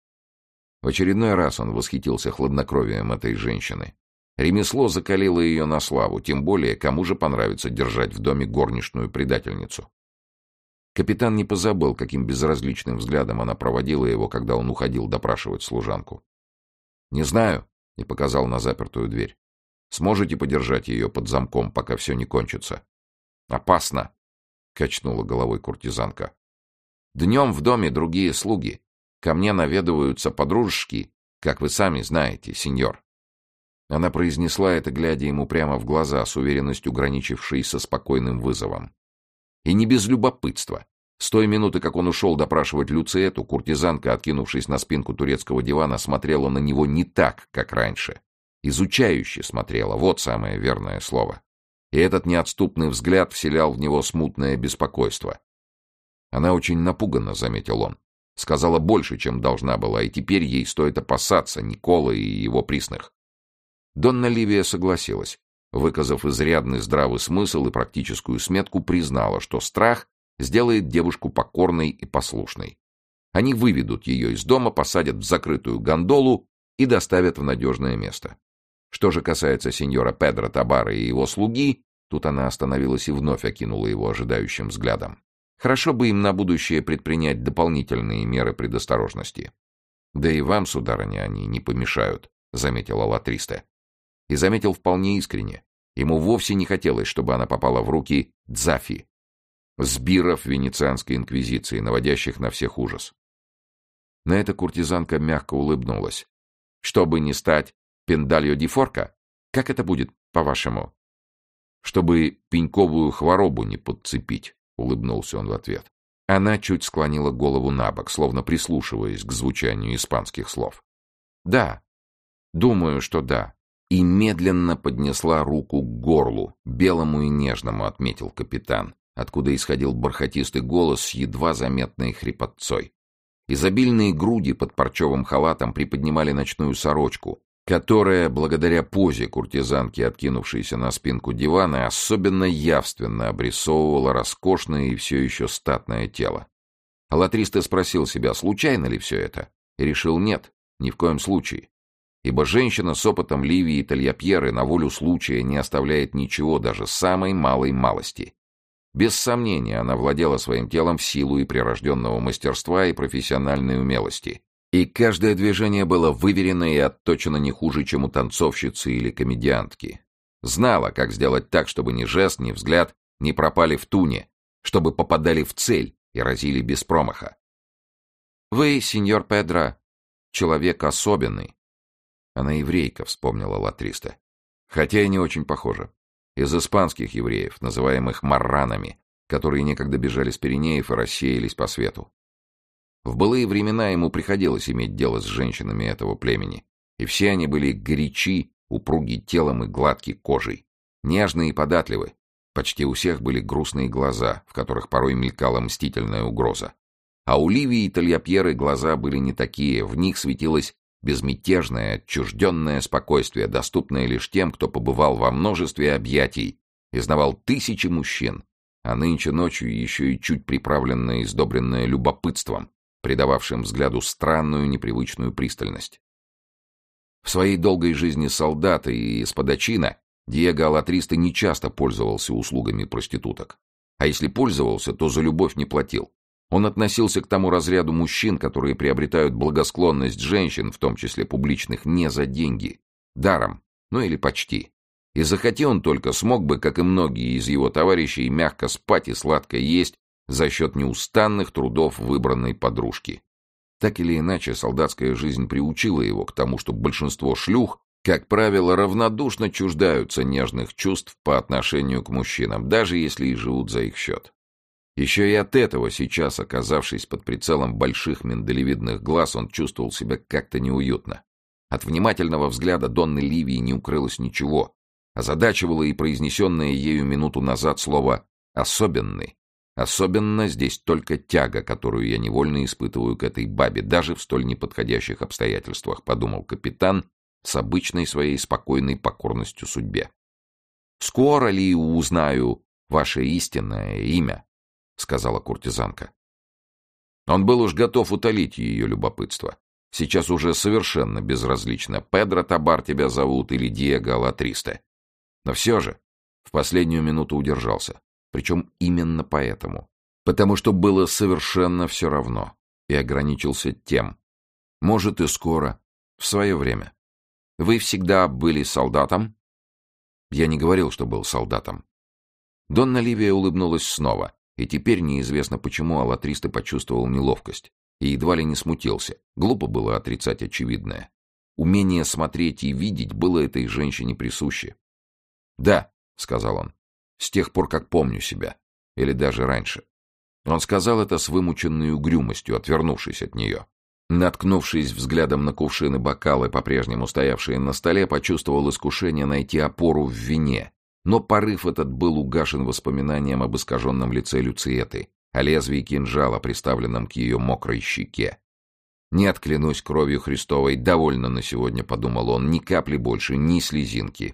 В очередной раз он восхитился хладнокровием этой женщины. Ремесло закалило ее на славу, тем более кому же понравится держать в доме горничную предательницу. Капитан не позабыл, каким безразличным взглядом она проводила его, когда он уходил допрашивать служанку. «Не знаю», — и показал на запертую дверь. «Сможете подержать ее под замком, пока все не кончится?» «Опасно», — качнула головой куртизанка. «Днем в доме другие слуги. Ко мне наведываются подружки, как вы сами знаете, сеньор». Она произнесла это, глядя ему прямо в глаза, с уверенностью граничившей со спокойным вызовом. И не без любопытства. С той минуты, как он ушел допрашивать Люциетту, куртизанка, откинувшись на спинку турецкого дивана, смотрела на него не так, как раньше. Изучающе смотрела, вот самое верное слово. И этот неотступный взгляд вселял в него смутное беспокойство. Она очень напугана, заметил он. Сказала больше, чем должна была, и теперь ей стоит опасаться Николы и его присных. Донна Ливия согласилась, выказав изрядный здравый смысл и практическую сметку, признала, что страх сделает девушку покорной и послушной. Они выведут ее из дома, посадят в закрытую гондолу и доставят в надежное место. Что же касается сеньора Педро Табара и его слуги, тут она остановилась и вновь окинула его ожидающим взглядом. Хорошо бы им на будущее предпринять дополнительные меры предосторожности. Да и вам, сударыня, они не помешают, заметила Латристе. И заметил вполне искренне. Ему вовсе не хотелось, чтобы она попала в руки Дзафи, сбиров венецианской инквизиции, наводящих на всех ужас. На это куртизанка мягко улыбнулась. Чтобы не стать пендальо ди форка, как это будет, по-вашему? Чтобы пеньковую хворобу не подцепить, улыбнулся он в ответ. Она чуть склонила голову набок, словно прислушиваясь к звучанию испанских слов. Да, думаю, что да. И медленно поднесла руку к горлу, белому и нежному, отметил капитан, откуда исходил бархатистый голос с едва заметной хрипотцой. Изобильные груди под парчевым халатом приподнимали ночную сорочку, которая, благодаря позе куртизанки, откинувшейся на спинку дивана, особенно явственно обрисовывала роскошное и все еще статное тело. Латристе спросил себя, случайно ли все это, и решил нет, ни в коем случае. Ибо женщина с опытом Ливии и Тальяпьеры на волю случая не оставляет ничего, даже самой малой малости. Без сомнения, она владела своим телом в силу и прирожденного мастерства и профессиональной умелости. И каждое движение было выверено и отточено не хуже, чем у танцовщицы или комедиантки. Знала, как сделать так, чтобы ни жест, ни взгляд не пропали в туне, чтобы попадали в цель и разили без промаха. «Вы, сеньор Педро, человек особенный». Она еврейка, вспомнила Латристе. Хотя и не очень похожа. Из испанских евреев, называемых марранами, которые некогда бежали с Пиренеев и рассеялись по свету. В былые времена ему приходилось иметь дело с женщинами этого племени, и все они были горячи, упруги телом и гладки кожей, нежны и податливы. Почти у всех были грустные глаза, в которых порой мелькала мстительная угроза. А у Ливии и Тальяпьеры глаза были не такие, в них светилось безмятежное, отчужденное спокойствие, доступное лишь тем, кто побывал во множестве объятий и знавал тысячи мужчин, а нынче ночью еще и чуть приправленное и сдобренное любопытством, придававшим взгляду странную непривычную пристальность. В своей долгой жизни солдата и эспадачина Диего Алатристе нечасто пользовался услугами проституток. А если пользовался, то за любовь не платил. Он относился к тому разряду мужчин, которые приобретают благосклонность женщин, в том числе публичных, не за деньги, даром, ну или почти. И захоти он только, смог бы, как и многие из его товарищей, мягко спать и сладко есть за счет неустанных трудов выбранной подружки. Так или иначе, солдатская жизнь приучила его к тому, что большинство шлюх, как правило, равнодушно чуждаются нежных чувств по отношению к мужчинам, даже если и живут за их счет. Еще и от этого сейчас, оказавшись под прицелом больших миндалевидных глаз, он чувствовал себя как-то неуютно. От внимательного взгляда Донны Ливии не укрылось ничего. Озадачивало и произнесенное ею минуту назад слово «особенный». Особенно здесь только тяга, которую я невольно испытываю к этой бабе, даже в столь неподходящих обстоятельствах, подумал капитан с обычной своей спокойной покорностью судьбе. «Скоро ли узнаю ваше истинное имя?» — сказала куртизанка. Он был уж готов утолить ее любопытство. Сейчас уже совершенно безразлично, Педро Табар тебя зовут или Диего Алатристе. Но все же в последнюю минуту удержался. Причем именно поэтому. Потому что было совершенно все равно. И ограничился тем. Может, и скоро. В свое время. Вы всегда были солдатом? Я не говорил, что был солдатом. Донна Ливия улыбнулась снова. И теперь неизвестно почему Алатристе почувствовал неловкость. И едва ли не смутился. Глупо было отрицать очевидное. Умение смотреть и видеть было этой женщине присуще. «Да», — сказал он, — «с тех пор, как помню себя. Или даже раньше». Он сказал это с вымученной угрюмостью, отвернувшись от нее. Наткнувшись взглядом на кувшины и бокалы, по-прежнему стоявшие на столе, почувствовал искушение найти опору в вине. Но порыв этот был угашен воспоминанием об искаженном лице Люциеты, о лезвии кинжала, приставленном к ее мокрой щеке. «Нет, клянусь кровью Христовой, довольно на сегодня», — подумал он, — «ни капли больше, ни слезинки».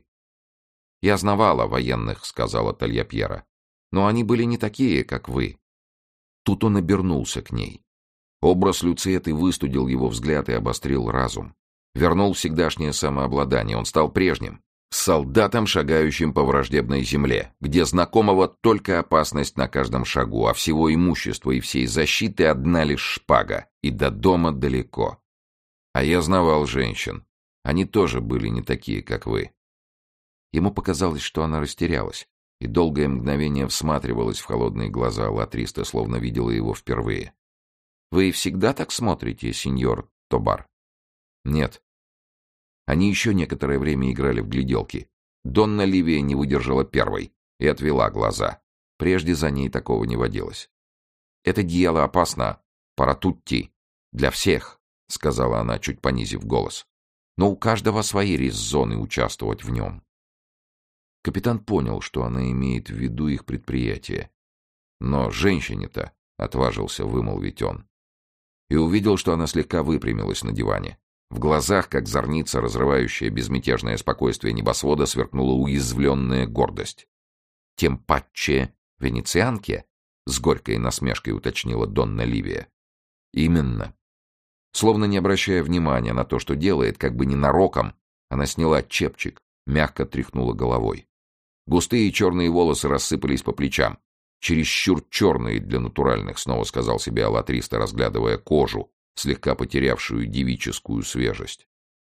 «Я знавала военных», — сказала Тальяпьера, — «но они были не такие, как вы». Тут он обернулся к ней. Образ Люциеты выстудил его взгляд и обострил разум. Вернул всегдашнее самообладание, он стал прежним, солдатом, шагающим по враждебной земле, где знакомого только опасность на каждом шагу, а всего имущества и всей защиты одна лишь шпага, и до дома далеко. А я знавал женщин. Они тоже были не такие, как вы. Ему показалось, что она растерялась, и долгое мгновение всматривалась в холодные глаза Алатристе, словно видела его впервые. «Вы всегда так смотрите, сеньор Тобар?» «Нет». Они еще некоторое время играли в гляделки. Донна Ливия не выдержала первой и отвела глаза. Прежде за ней такого не водилось. «Это дело опасно, паратутти, для всех», — сказала она, чуть понизив голос. «Но у каждого свои резоны участвовать в нем». Капитан понял, что она имеет в виду их предприятие. «Но женщине-то», — отважился вымолвить он. И увидел, что она слегка выпрямилась на диване. В глазах, как зорница, разрывающая безмятежное спокойствие небосвода, сверкнула уязвленная гордость. «Тем паче венецианке?» — с горькой насмешкой уточнила Донна Ливия. «Именно». Словно не обращая внимания на то, что делает, как бы ненароком, она сняла чепчик, мягко тряхнула головой. Густые черные волосы рассыпались по плечам. «Чересчур черные для натуральных», — снова сказал себе Алатристе, разглядывая кожу, слегка потерявшую девическую свежесть.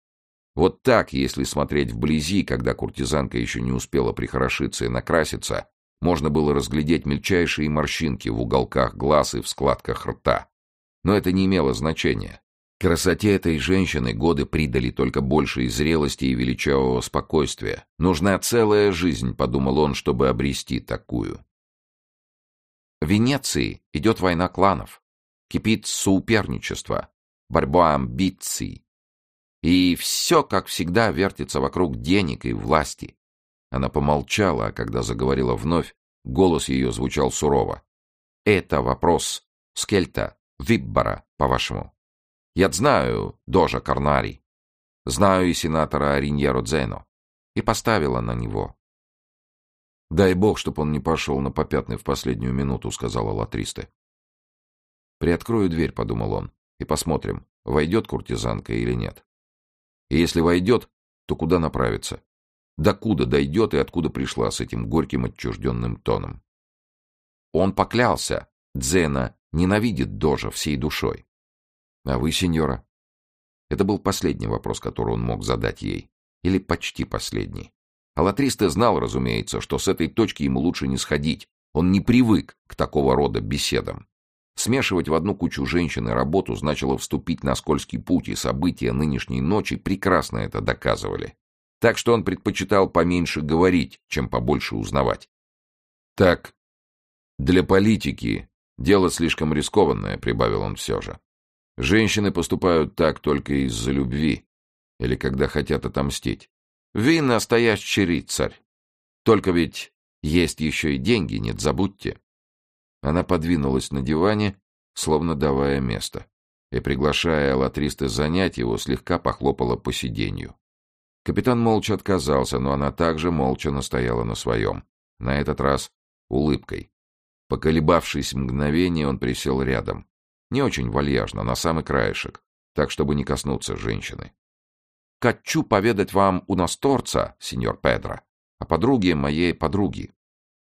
Вот так, если смотреть вблизи, когда куртизанка еще не успела прихорошиться и накраситься, можно было разглядеть мельчайшие морщинки в уголках глаз и в складках рта. Но это не имело значения. Красоте этой женщины годы придали только большей зрелости и величавого спокойствия. Нужна целая жизнь, подумал он, чтобы обрести такую. В Венеции идет война кланов. Кипит соуперничество, борьба амбиций. И все, как всегда, вертится вокруг денег и власти. Она помолчала, а когда заговорила вновь, голос ее звучал сурово. Это вопрос скельта, Виббора, по-вашему. Я знаю Дожа Корнари, знаю и сенатора Риньеро Дзено, и поставила на него». «Дай бог, чтоб он не пошел на попятный в последнюю минуту», — сказала Латристе. «Приоткрою дверь», — подумал он, — «и посмотрим, войдет куртизанка или нет. И если войдет, то куда направится? Докуда дойдет и откуда пришла с этим горьким отчужденным тоном?» Он поклялся, Дзена ненавидит Дожа всей душой. «А вы, сеньора?» Это был последний вопрос, который он мог задать ей. Или почти последний. А Латристе знал, разумеется, что с этой точки ему лучше не сходить. Он не привык к такого рода беседам. Смешивать в одну кучу женщин и работу значило вступить на скользкий путь, и события нынешней ночи прекрасно это доказывали. Так что он предпочитал поменьше говорить, чем побольше узнавать. «Так, для политики дело слишком рискованное», — прибавил он все же. «Женщины поступают так только из-за любви или когда хотят отомстить. Вы настоящий рыцарь. Только ведь есть еще и деньги, нет, забудьте». Она подвинулась на диване, словно давая место, и, приглашая Латристе занять его, слегка похлопала по сиденью. Капитан молча отказался, но она также молча настояла на своем, на этот раз улыбкой. Поколебавшись мгновение, он присел рядом. Не очень вальяжно, на самый краешек, так, чтобы не коснуться женщины. «Хочу поведать вам у насторца, сеньор Педро, о подруге моей подруги».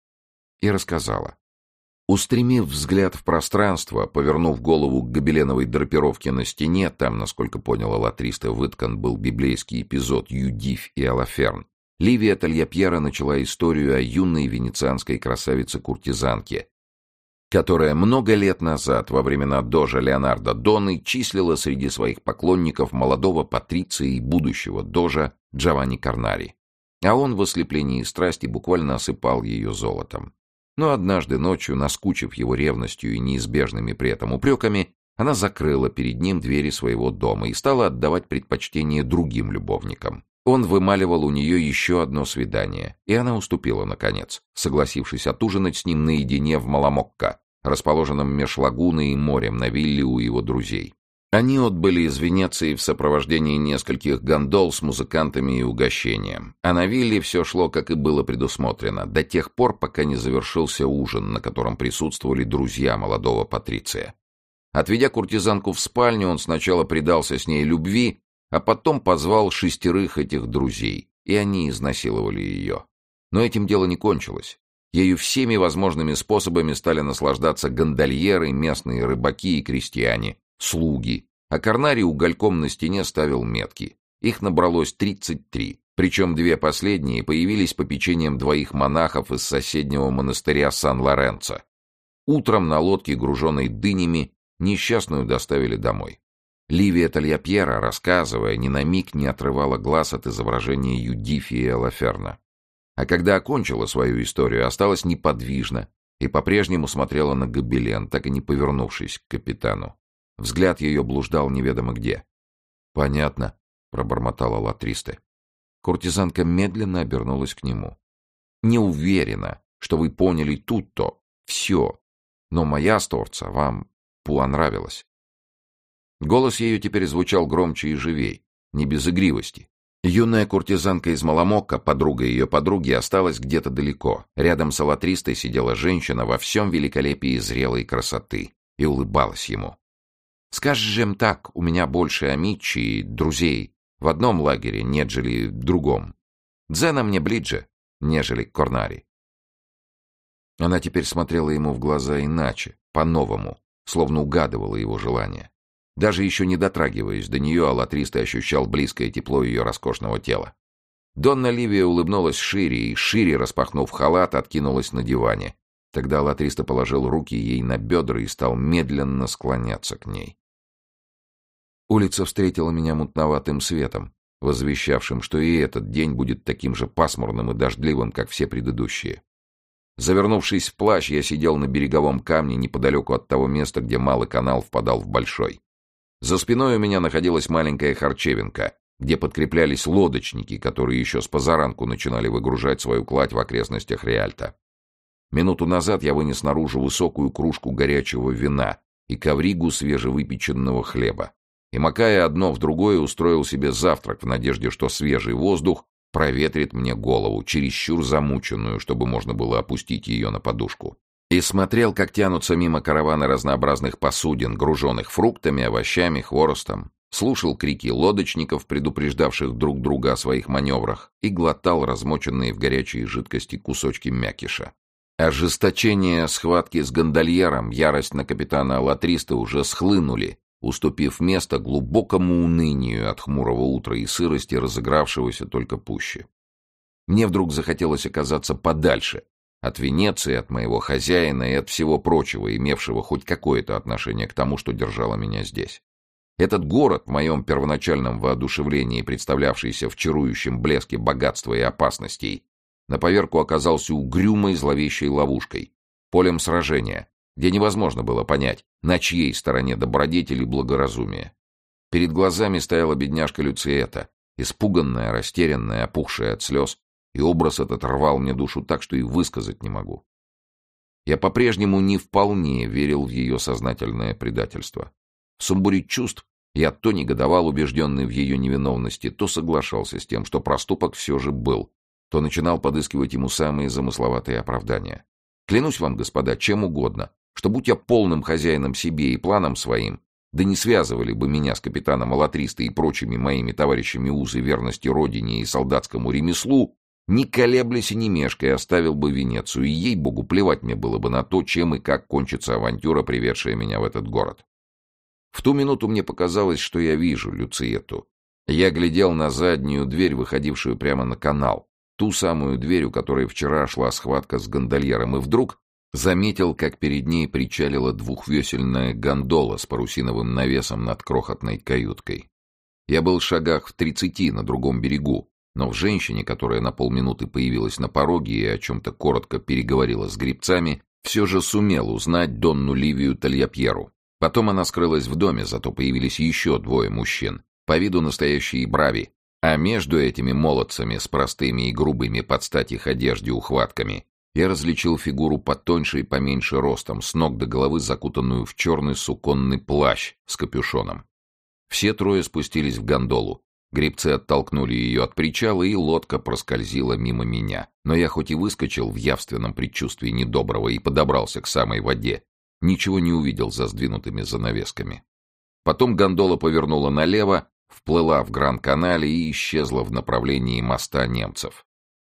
И рассказала. Устремив взгляд в пространство, повернув голову к гобеленовой драпировке на стене, там, насколько поняла Латристе, выткан был библейский эпизод «Юдифь и Алаферн», Ливия Тальяпьера начала историю о юной венецианской красавице-куртизанке, которая много лет назад, во времена дожа Леонардо Доны, числила среди своих поклонников молодого патриция и будущего дожа Джованни Корнари. А он в ослеплении страсти буквально осыпал ее золотом. Но однажды ночью, наскучив его ревностью и неизбежными при этом упреками, она закрыла перед ним двери своего дома и стала отдавать предпочтение другим любовникам. Он вымаливал у нее еще одно свидание, и она уступила, наконец, согласившись отужинать с ним наедине в Маламокко, расположенном меж лагуной и морем на вилле у его друзей. Они отбыли из Венеции в сопровождении нескольких гондол с музыкантами и угощением. А на вилле все шло, как и было предусмотрено, до тех пор, пока не завершился ужин, на котором присутствовали друзья молодого патриция. Отведя куртизанку в спальню, он сначала предался с ней любви, а потом позвал шестерых этих друзей, и они изнасиловали ее. Но этим дело не кончилось. Ею всеми возможными способами стали наслаждаться гондольеры, местные рыбаки и крестьяне, слуги, а Корнари угольком на стене ставил метки. Их набралось тридцать три, причем две последние появились по печеньям двоих монахов из соседнего монастыря Сан-Лоренцо. Утром на лодке, груженной дынями, несчастную доставили домой. Ливия Тальяпьера, рассказывая, ни на миг не отрывала глаз от изображения Юдифи и Алаферна. А когда окончила свою историю, осталась неподвижна и по-прежнему смотрела на гобелен, так и не повернувшись к капитану. Взгляд ее блуждал неведомо где. «Понятно», — пробормотала Латристе. Куртизанка медленно обернулась к нему. «Не уверена, что вы поняли тут-то, все, но моя сторца вам понравилась». Голос ее теперь звучал громче и живей, не без игривости. Юная куртизанка из Маламокко, подруга ее подруги, осталась где-то далеко. Рядом с Латристой сидела женщина во всем великолепии зрелой красоты и улыбалась ему. «Скажем так, у меня больше амичи и друзей в одном лагере, нежели в другом. Дзена мне ближе, нежели Корнари». Она теперь смотрела ему в глаза иначе, по-новому, словно угадывала его желание. Даже еще не дотрагиваясь до нее, Латристе ощущал близкое тепло ее роскошного тела. Донна Ливия улыбнулась шире и, шире распахнув халат, откинулась на диване. Тогда Латристе положил руки ей на бедра и стал медленно склоняться к ней. Улица встретила меня мутноватым светом, возвещавшим, что и этот день будет таким же пасмурным и дождливым, как все предыдущие. Завернувшись в плащ, я сидел на береговом камне неподалеку от того места, где малый канал впадал в большой. За спиной у меня находилась маленькая харчевинка, где подкреплялись лодочники, которые еще с позаранку начинали выгружать свою кладь в окрестностях Риальто. Минуту назад я вынес наружу высокую кружку горячего вина и ковригу свежевыпеченного хлеба. И, макая одно в другое, устроил себе завтрак в надежде, что свежий воздух проветрит мне голову, чересчур замученную, чтобы можно было опустить ее на подушку. И смотрел, как тянутся мимо караваны разнообразных посудин, груженных фруктами, овощами, хворостом. Слушал крики лодочников, предупреждавших друг друга о своих маневрах, и глотал размоченные в горячей жидкости кусочки мякиша. Ожесточение схватки с гондольером, ярость на капитана Латриста уже схлынули, уступив место глубокому унынию от хмурого утра и сырости, разыгравшегося только пуще. Мне вдруг захотелось оказаться подальше от Венеции, от моего хозяина и от всего прочего, имевшего хоть какое-то отношение к тому, что держало меня здесь. Этот город, в моем первоначальном воодушевлении, представлявшийся в чарующем блеске богатства и опасностей, на поверку оказался угрюмой зловещей ловушкой, полем сражения, где невозможно было понять, на чьей стороне добродетель и благоразумие. Перед глазами стояла бедняжка Люциэта, испуганная, растерянная, опухшая от слез, и образ этот рвал мне душу так, что и высказать не могу. Я по-прежнему не вполне верил в ее сознательное предательство. В сумбуре чувств я то негодовал, убежденный в ее невиновности, то соглашался с тем, что проступок все же был, то начинал подыскивать ему самые замысловатые оправдания. Клянусь вам, господа, чем угодно, что будь я полным хозяином себе и планом своим, да не связывали бы меня с капитаном Алатристо и прочими моими товарищами узы верности родине и солдатскому ремеслу, не колеблясь и не мешкая, оставил бы Венецию, и ей-богу, плевать мне было бы на то, чем и как кончится авантюра, приведшая меня в этот город. В ту минуту мне показалось, что я вижу Люциэту. Я глядел на заднюю дверь, выходившую прямо на канал, ту самую дверь, у которой вчера шла схватка с гондольером, и вдруг заметил, как перед ней причалила двухвесельная гондола с парусиновым навесом над крохотной каюткой. Я был в шагах в тридцати на другом берегу, но в женщине, которая на полминуты появилась на пороге и о чем-то коротко переговорила с гребцами, все же сумел узнать Донну Ливию Тальяпьеру. Потом она скрылась в доме, зато появились еще двое мужчин, по виду настоящие брави, а между этими молодцами с простыми и грубыми под стать их одежде ухватками я различил фигуру потоньше и поменьше ростом, с ног до головы закутанную в черный суконный плащ с капюшоном. Все трое спустились в гондолу. Гребцы оттолкнули ее от причала, и лодка проскользила мимо меня. Но я хоть и выскочил в явственном предчувствии недоброго и подобрался к самой воде, ничего не увидел за сдвинутыми занавесками. Потом гондола повернула налево, вплыла в Гранд-канале и исчезла в направлении моста немцев.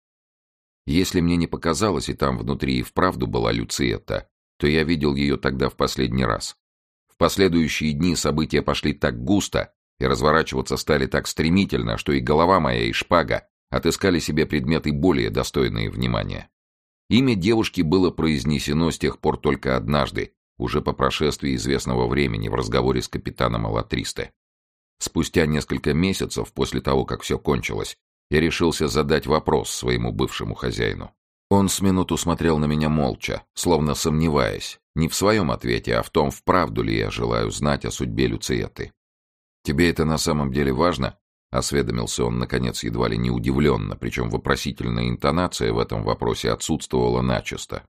Если мне не показалось, и там внутри и вправду была Люциэта, то я видел ее тогда в последний раз. В последующие дни события пошли так густо и разворачиваться стали так стремительно, что и голова моя, и шпага отыскали себе предметы более достойные внимания. Имя девушки было произнесено с тех пор только однажды, уже по прошествии известного времени в разговоре с капитаном Алатристо. Спустя несколько месяцев после того, как все кончилось, я решился задать вопрос своему бывшему хозяину. Он с минуту смотрел на меня молча, словно сомневаясь, не в своем ответе, а в том, вправду ли я желаю знать о судьбе Люциэты. «Тебе это на самом деле важно?» — осведомился он, наконец, едва ли не удивленно, причем вопросительная интонация в этом вопросе отсутствовала начисто.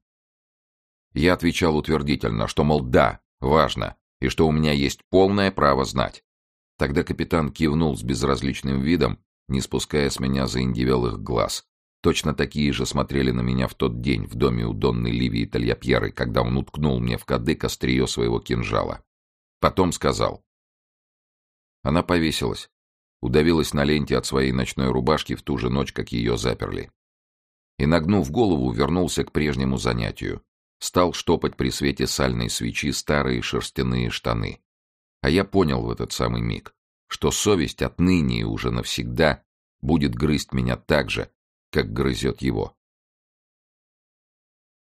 Я отвечал утвердительно, что, мол, да, важно, и что у меня есть полное право знать. Тогда капитан кивнул с безразличным видом, не спуская с меня заиндевелых глаз. Точно такие же смотрели на меня в тот день в доме у Донны Ливии Тальяпьеры, когда он уткнул мне в кадык острие своего кинжала. Потом сказал. Она повесилась, удавилась на ленте от своей ночной рубашки в ту же ночь, как ее заперли. И, нагнув голову, вернулся к прежнему занятию. Стал штопать при свете сальной свечи старые шерстяные штаны. А я понял в этот самый миг, что совесть отныне и уже навсегда будет грызть меня так же, как грызет его.